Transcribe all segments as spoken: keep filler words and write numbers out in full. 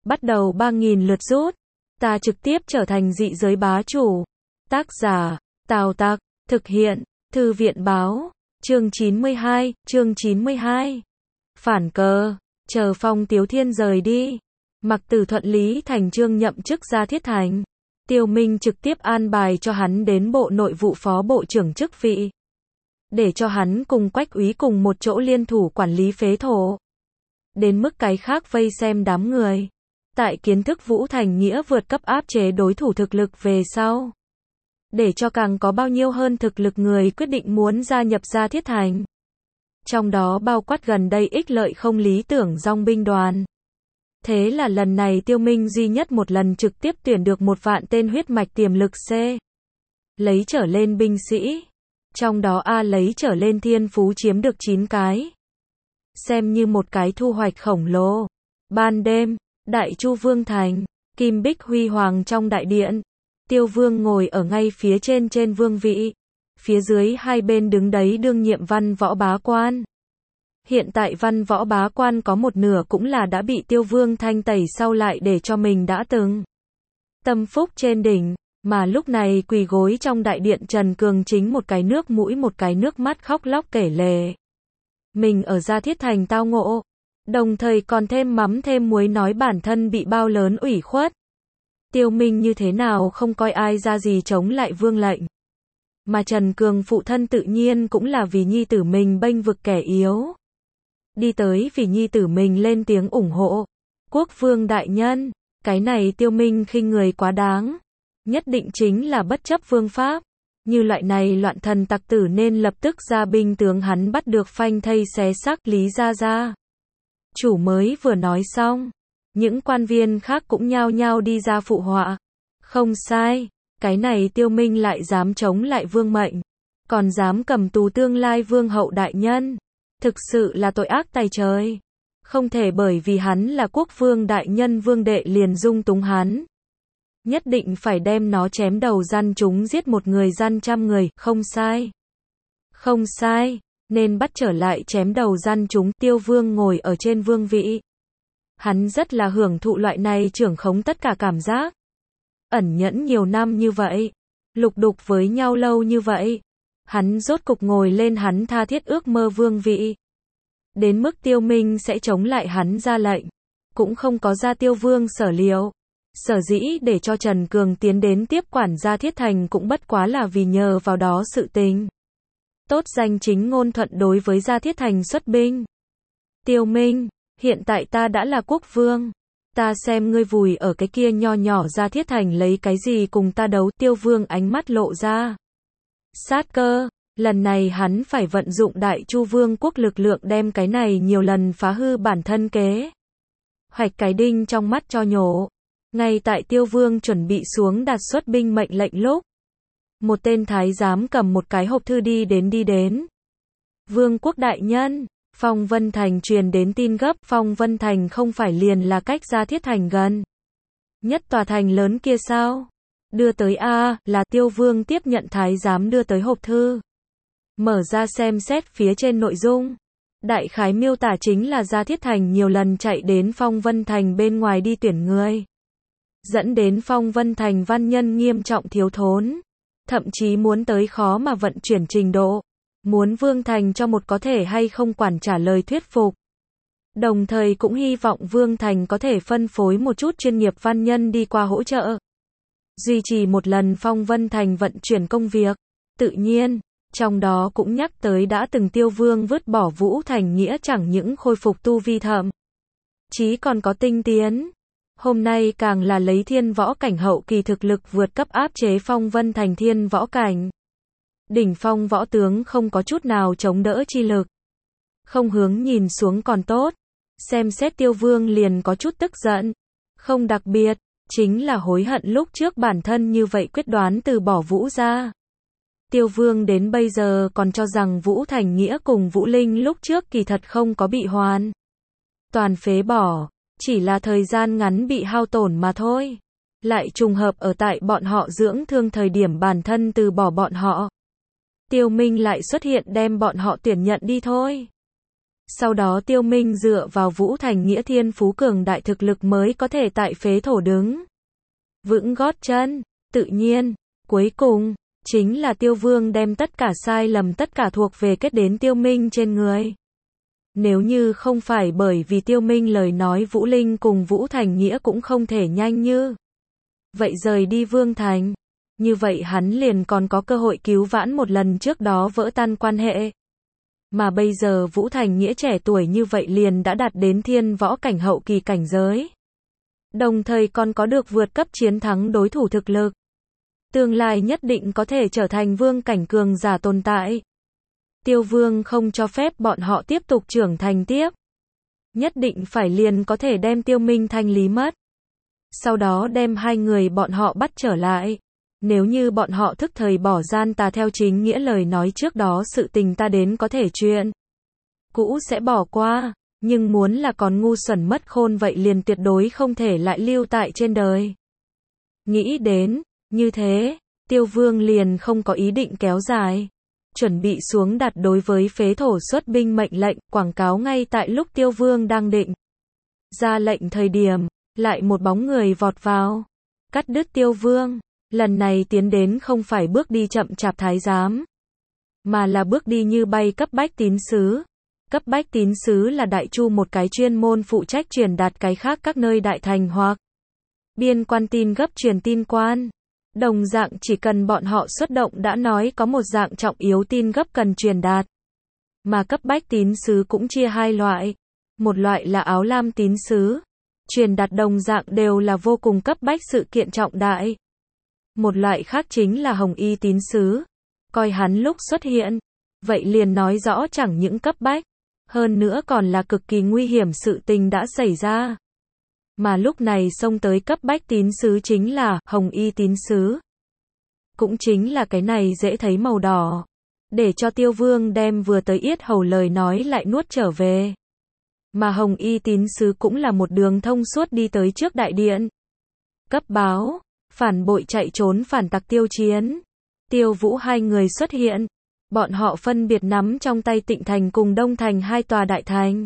bắt đầu ba nghìn lượt rút. Ta trực tiếp trở thành dị giới bá chủ. Tác giả, Tào Tặc, thực hiện, Thư viện báo, chương chín mươi hai, chương chín mươi hai. Phản cờ, chờ Phong Tiếu Thiên rời đi. Mặc Tử thuận lý thành chương nhậm chức Gia Thiết Thành. Tiêu Minh trực tiếp an bài cho hắn đến Bộ Nội vụ Phó Bộ trưởng chức vị. Để cho hắn cùng Quách úy cùng một chỗ liên thủ quản lý phế thổ. Đến mức cái khác vây xem đám người. Tại kiến thức Vũ Thành Nghĩa vượt cấp áp chế đối thủ thực lực về sau. Để cho càng có bao nhiêu hơn thực lực người quyết định muốn gia nhập Gia Thiết Thành. Trong đó bao quát gần đây ích lợi không lý tưởng dòng binh đoàn. Thế là lần này Tiêu Minh duy nhất một lần trực tiếp tuyển được một vạn tên huyết mạch tiềm lực C. Lấy trở lên binh sĩ. Trong đó A lấy trở lên thiên phú chiếm được chín cái. Xem như một cái thu hoạch khổng lồ. Ban đêm, Đại Chu Vương Thành, Kim Bích huy hoàng trong đại điện. Tiêu Vương ngồi ở ngay phía trên trên vương vị. Phía dưới hai bên đứng đấy đương nhiệm văn võ bá quan. Hiện tại văn võ bá quan có một nửa cũng là đã bị Tiêu Vương thanh tẩy sau lại để cho mình đã từng tâm phúc trên đỉnh, mà lúc này quỳ gối trong đại điện Trần Cường chính một cái nước mũi một cái nước mắt khóc lóc kể lể. Mình ở Gia Thiết Thành tao ngộ, đồng thời còn thêm mắm thêm muối nói bản thân bị bao lớn ủy khuất. Tiêu Minh như thế nào không coi ai ra gì chống lại vương lệnh. Mà Trần Cường phụ thân tự nhiên cũng là vì nhi tử mình bênh vực kẻ yếu. Đi tới vì nhi tử mình lên tiếng ủng hộ. Quốc vương đại nhân, cái này Tiêu Minh khinh người quá đáng. Nhất định chính là bất chấp vương pháp. Như loại này loạn thần tặc tử nên lập tức ra binh tướng hắn bắt được phanh thây xé xác Lý Gia Gia. Chủ mới vừa nói xong. Những quan viên khác cũng nhao nhao đi ra phụ họa. Không sai, cái này Tiêu Minh lại dám chống lại vương mệnh. Còn dám cầm tù tương lai vương hậu đại nhân. Thực sự là tội ác tày trời. Không thể bởi vì hắn là quốc vương đại nhân vương đệ liền dung túng hắn. Nhất định phải đem nó chém đầu gian chúng giết một người gian trăm người, không sai. Không sai, nên bắt trở lại chém đầu gian chúng. Tiêu Vương ngồi ở trên vương vị. Hắn rất là hưởng thụ loại này trưởng khống tất cả cảm giác. Ẩn nhẫn nhiều năm như vậy. Lục đục với nhau lâu như vậy. Hắn rốt cục ngồi lên hắn tha thiết ước mơ vương vị. Đến mức Tiêu Minh sẽ chống lại hắn ra lệnh. Cũng không có ra Tiêu Vương sở liệu. Sở dĩ để cho Trần Cường tiến đến tiếp quản Gia Thiết Thành cũng bất quá là vì nhờ vào đó sự tình. Tốt danh chính ngôn thuận đối với Gia Thiết Thành xuất binh. Tiêu Minh, hiện tại ta đã là quốc vương. Ta xem ngươi vùi ở cái kia nho nhỏ Gia Thiết Thành lấy cái gì cùng ta đấu. Tiêu Vương ánh mắt lộ ra sát cơ, lần này hắn phải vận dụng Đại Chu Vương quốc lực lượng đem cái này nhiều lần phá hư bản thân kế. Hoạch cái đinh trong mắt cho nhổ. Ngay tại Tiêu Vương chuẩn bị xuống đạt xuất binh mệnh lệnh lúc. Một tên thái giám cầm một cái hộp thư đi đến đi đến. Vương quốc đại nhân, Phong Vân Thành truyền đến tin gấp. Phong Vân Thành không phải liền là cách Gia Thiết Thành gần nhất tòa thành lớn kia sao? Đưa tới a, là Tiêu Vương tiếp nhận thái giám đưa tới hộp thư. Mở ra xem xét phía trên nội dung. Đại khái miêu tả chính là Gia Thiết Thành nhiều lần chạy đến Phong Vân Thành bên ngoài đi tuyển người. Dẫn đến Phong Vân Thành văn nhân nghiêm trọng thiếu thốn. Thậm chí muốn tới khó mà vận chuyển trình độ. Muốn Vương Thành cho một có thể hay không quản trả lời thuyết phục. Đồng thời cũng hy vọng Vương Thành có thể phân phối một chút chuyên nghiệp văn nhân đi qua hỗ trợ. Duy trì một lần Phong Vân Thành vận chuyển công việc. Tự nhiên, trong đó cũng nhắc tới đã từng Tiêu Vương vứt bỏ Vũ Thành Nghĩa chẳng những khôi phục tu vi thậm chí còn có tinh tiến. Hôm nay càng là lấy thiên võ cảnh hậu kỳ thực lực vượt cấp áp chế Phong Vân Thành thiên võ cảnh. Đỉnh phong võ tướng không có chút nào chống đỡ chi lực. Không hướng nhìn xuống còn tốt. Xem xét Tiêu Vương liền có chút tức giận. Không đặc biệt, chính là hối hận lúc trước bản thân như vậy quyết đoán từ bỏ Vũ ra. Tiêu Vương đến bây giờ còn cho rằng Vũ Thành Nghĩa cùng Vũ Linh lúc trước kỳ thật không có bị hoàn toàn phế bỏ. Chỉ là thời gian ngắn bị hao tổn mà thôi. Lại trùng hợp ở tại bọn họ dưỡng thương thời điểm bản thân từ bỏ bọn họ. Tiêu Minh lại xuất hiện đem bọn họ tuyển nhận đi thôi. Sau đó Tiêu Minh dựa vào Vũ Thành Nghĩa thiên phú cường đại thực lực mới có thể tại phế thổ đứng vững gót chân. Tự nhiên, cuối cùng, chính là Tiêu Vương đem tất cả sai lầm tất cả thuộc về kết đến Tiêu Minh trên người. Nếu như không phải bởi vì Tiêu Minh lời nói Vũ Linh cùng Vũ Thành Nghĩa cũng không thể nhanh như vậy rời đi Vương Thành, như vậy hắn liền còn có cơ hội cứu vãn một lần trước đó vỡ tan quan hệ. Mà bây giờ Vũ Thành Nghĩa trẻ tuổi như vậy liền đã đạt đến thiên võ cảnh hậu kỳ cảnh giới. Đồng thời còn có được vượt cấp chiến thắng đối thủ thực lực. Tương lai nhất định có thể trở thành vương cảnh cường giả tồn tại. Tiêu Vương không cho phép bọn họ tiếp tục trưởng thành tiếp. Nhất định phải liền có thể đem Tiêu Minh thanh lý mất. Sau đó đem hai người bọn họ bắt trở lại. Nếu như bọn họ thức thời bỏ gian tà theo chính nghĩa lời nói trước đó sự tình ta đến có thể chuyện cũ sẽ bỏ qua, nhưng muốn là còn ngu xuẩn mất khôn vậy liền tuyệt đối không thể lại lưu tại trên đời. Nghĩ đến, như thế, Tiêu Vương liền không có ý định kéo dài. Chuẩn bị xuống đặt đối với phế thổ xuất binh mệnh lệnh, quảng cáo ngay tại lúc Tiêu Vương đang định ra lệnh thời điểm, lại một bóng người vọt vào, cắt đứt Tiêu Vương. Lần này tiến đến không phải bước đi chậm chạp thái giám, mà là bước đi như bay cấp bách tín sứ. Cấp bách tín sứ là đại chu một cái chuyên môn phụ trách truyền đạt cái khác các nơi đại thành hoặc biên quan tin gấp truyền tin quan. Đồng dạng chỉ cần bọn họ xuất động đã nói có một dạng trọng yếu tin gấp cần truyền đạt. Mà cấp bách tín sứ cũng chia hai loại. Một loại là áo lam tín sứ, truyền đạt đồng dạng đều là vô cùng cấp bách sự kiện trọng đại. Một loại khác chính là hồng y tín sứ, coi hắn lúc xuất hiện, vậy liền nói rõ chẳng những cấp bách, hơn nữa còn là cực kỳ nguy hiểm sự tình đã xảy ra. Mà lúc này xông tới cấp bách tín sứ chính là hồng y tín sứ. Cũng chính là cái này dễ thấy màu đỏ, để cho Tiêu Vương đem vừa tới yết hầu lời nói lại nuốt trở về. Mà hồng y tín sứ cũng là một đường thông suốt đi tới trước đại điện. Cấp báo, phản bội chạy trốn phản tặc Tiêu Chiến, Tiêu Vũ hai người xuất hiện. Bọn họ phân biệt nắm trong tay Tịnh Thành cùng Đông Thành hai tòa đại thành.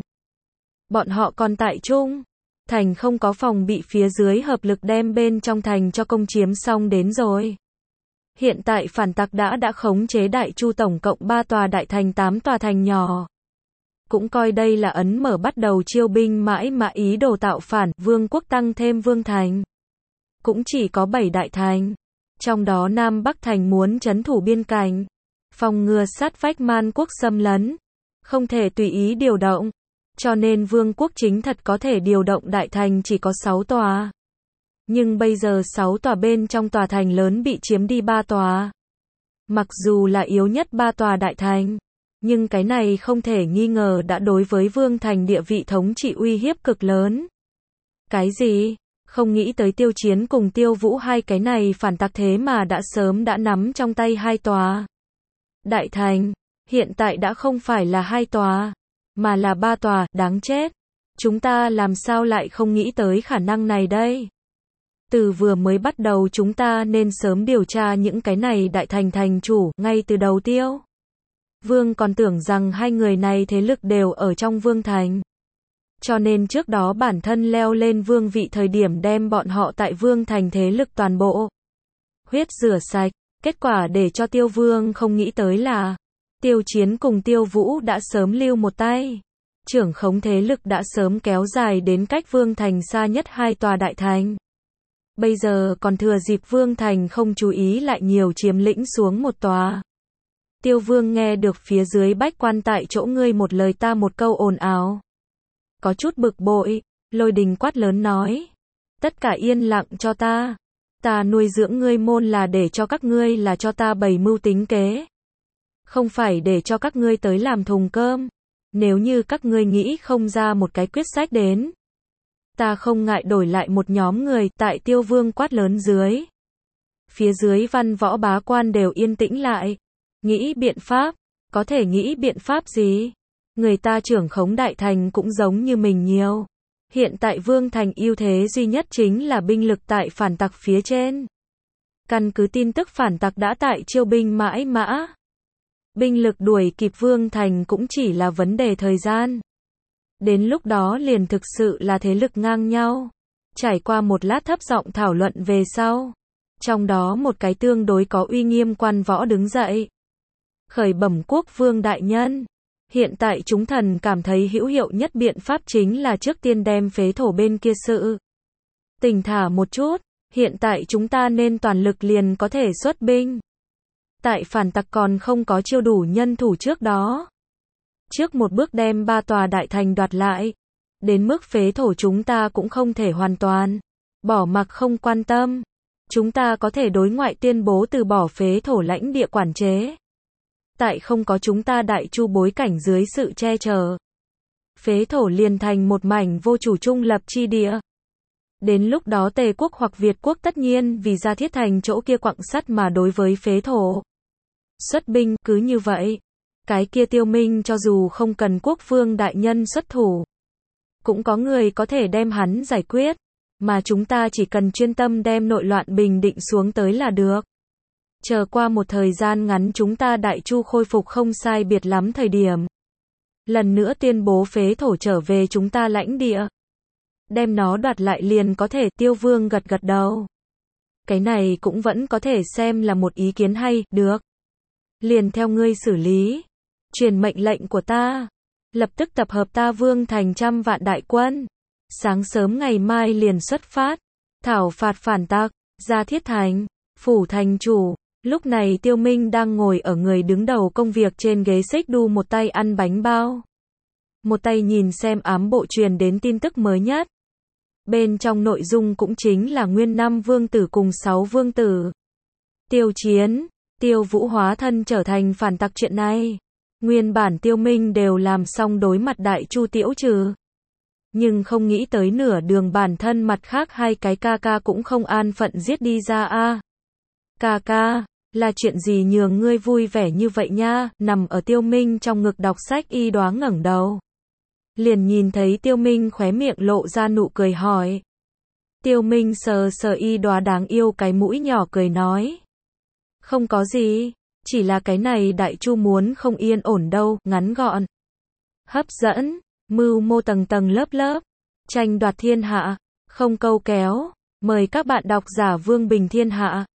Bọn họ còn tại Trung Thành không có phòng bị phía dưới hợp lực đem bên trong thành cho công chiếm xong đến rồi. Hiện tại phản tặc đã đã khống chế Đại Chu tổng cộng ba tòa đại thành tám tòa thành nhỏ. Cũng coi đây là ấn mở bắt đầu chiêu binh mãi mã ý đồ tạo phản, vương quốc tăng thêm vương thành. Cũng chỉ có bảy đại thành. Trong đó Nam Bắc thành muốn trấn thủ biên cảnh, phòng ngừa sát vách Man quốc xâm lấn, không thể tùy ý điều động. Cho nên vương quốc chính thật có thể điều động đại thành chỉ có sáu tòa. Nhưng bây giờ sáu tòa bên trong tòa thành lớn bị chiếm đi ba tòa. Mặc dù là yếu nhất ba tòa đại thành, nhưng cái này không thể nghi ngờ đã đối với vương thành địa vị thống trị uy hiếp cực lớn. Cái gì? Không nghĩ tới Tiêu Chiến cùng Tiêu Vũ hai cái này phản tặc thế mà đã sớm đã nắm trong tay hai tòa đại thành, hiện tại đã không phải là hai tòa, mà là ba tòa, đáng chết. Chúng ta làm sao lại không nghĩ tới khả năng này đây? Từ vừa mới bắt đầu chúng ta nên sớm điều tra những cái này đại thành thành chủ, ngay từ đầu Tiêu Vương còn tưởng rằng hai người này thế lực đều ở trong vương thành. Cho nên trước đó bản thân leo lên vương vị thời điểm đem bọn họ tại vương thành thế lực toàn bộ huyết rửa sạch. Kết quả để cho Tiêu Vương không nghĩ tới là Tiêu Chiến cùng Tiêu Vũ đã sớm lưu một tay. Trưởng khống thế lực đã sớm kéo dài đến cách vương thành xa nhất hai tòa đại thành. Bây giờ còn thừa dịp vương thành không chú ý lại nhiều chiếm lĩnh xuống một tòa. Tiêu Vương nghe được phía dưới bách quan tại chỗ ngươi một lời ta một câu ồn ào, có chút bực bội, Lôi Đình quát lớn nói: tất cả yên lặng cho ta. Ta nuôi dưỡng ngươi môn là để cho các ngươi là cho ta bày mưu tính kế, không phải để cho các ngươi tới làm thùng cơm. Nếu như các ngươi nghĩ không ra một cái quyết sách đến, ta không ngại đổi lại một nhóm người. Tại Tiêu Vương quát lớn dưới, phía dưới văn võ bá quan đều yên tĩnh lại. Nghĩ biện pháp, có thể nghĩ biện pháp gì? Người ta trưởng khống đại thành cũng giống như mình nhiều. Hiện tại vương thành ưu thế duy nhất chính là binh lực tại phản tặc phía trên. Căn cứ tin tức phản tặc đã tại chiêu binh mãi mã. Binh lực đuổi kịp vương thành cũng chỉ là vấn đề thời gian. Đến lúc đó liền thực sự là thế lực ngang nhau. Trải qua một lát thấp giọng thảo luận về sau. Trong đó một cái tương đối có uy nghiêm quan võ đứng dậy. Khởi bẩm quốc vương đại nhân. Hiện tại chúng thần cảm thấy hữu hiệu nhất biện pháp chính là trước tiên đem phế thổ bên kia sự tình thả một chút. Hiện tại chúng ta nên toàn lực liền có thể xuất binh. Tại phản tặc còn không có chiêu đủ nhân thủ trước đó. Trước một bước đem ba tòa đại thành đoạt lại. Đến mức phế thổ chúng ta cũng không thể hoàn toàn bỏ mặc không quan tâm. Chúng ta có thể đối ngoại tuyên bố từ bỏ phế thổ lãnh địa quản chế. Tại không có chúng ta đại chu bối cảnh dưới sự che chở. Phế thổ liền thành một mảnh vô chủ trung lập chi địa. Đến lúc đó Tề quốc hoặc Việt quốc tất nhiên vì ra thiết thành chỗ kia quặng sắt mà đối với phế thổ xuất binh, cứ như vậy. Cái kia Tiêu Minh cho dù không cần quốc vương đại nhân xuất thủ, cũng có người có thể đem hắn giải quyết, mà chúng ta chỉ cần chuyên tâm đem nội loạn bình định xuống tới là được. Chờ qua một thời gian ngắn chúng ta đại chu khôi phục không sai biệt lắm thời điểm. Lần nữa tuyên bố phế thổ trở về chúng ta lãnh địa. Đem nó đoạt lại liền có thể. Tiêu Vương gật gật đầu. Cái này cũng vẫn có thể xem là một ý kiến hay, được. Liền theo ngươi xử lý. Truyền mệnh lệnh của ta. Lập tức tập hợp ta Vương thành trăm vạn đại quân. Sáng sớm ngày mai liền xuất phát. Thảo phạt phản tặc. Ra thiết thành. Phủ thành chủ. Lúc này Tiêu Minh đang ngồi ở người đứng đầu công việc trên ghế xích đu, một tay ăn bánh bao. Một tay nhìn xem ám bộ truyền đến tin tức mới nhất. Bên trong nội dung cũng chính là nguyên năm vương tử cùng sáu vương tử. Tiêu Chiến, Tiêu Vũ hóa thân trở thành phản tặc chuyện này. Nguyên bản Tiêu Minh đều làm xong đối mặt đại chu Tiễu Trừ. Nhưng không nghĩ tới nửa đường bản thân mặt khác hai cái ca ca cũng không an phận giết đi ra a. À. Ca ca, là chuyện gì nhường ngươi vui vẻ như vậy nha? Nằm ở Tiêu Minh trong ngực đọc sách Y Đoá ngẩng đầu. Liền nhìn thấy Tiêu Minh khóe miệng lộ ra nụ cười hỏi. Tiêu Minh sờ sờ Y Đoá đáng yêu cái mũi nhỏ cười nói. Không có gì, chỉ là cái này đại chu muốn không yên ổn đâu, ngắn gọn. Hấp dẫn, mưu mô tầng tầng lớp lớp, tranh đoạt thiên hạ, không câu kéo, mời các bạn đọc giả Vương Bình Thiên Hạ.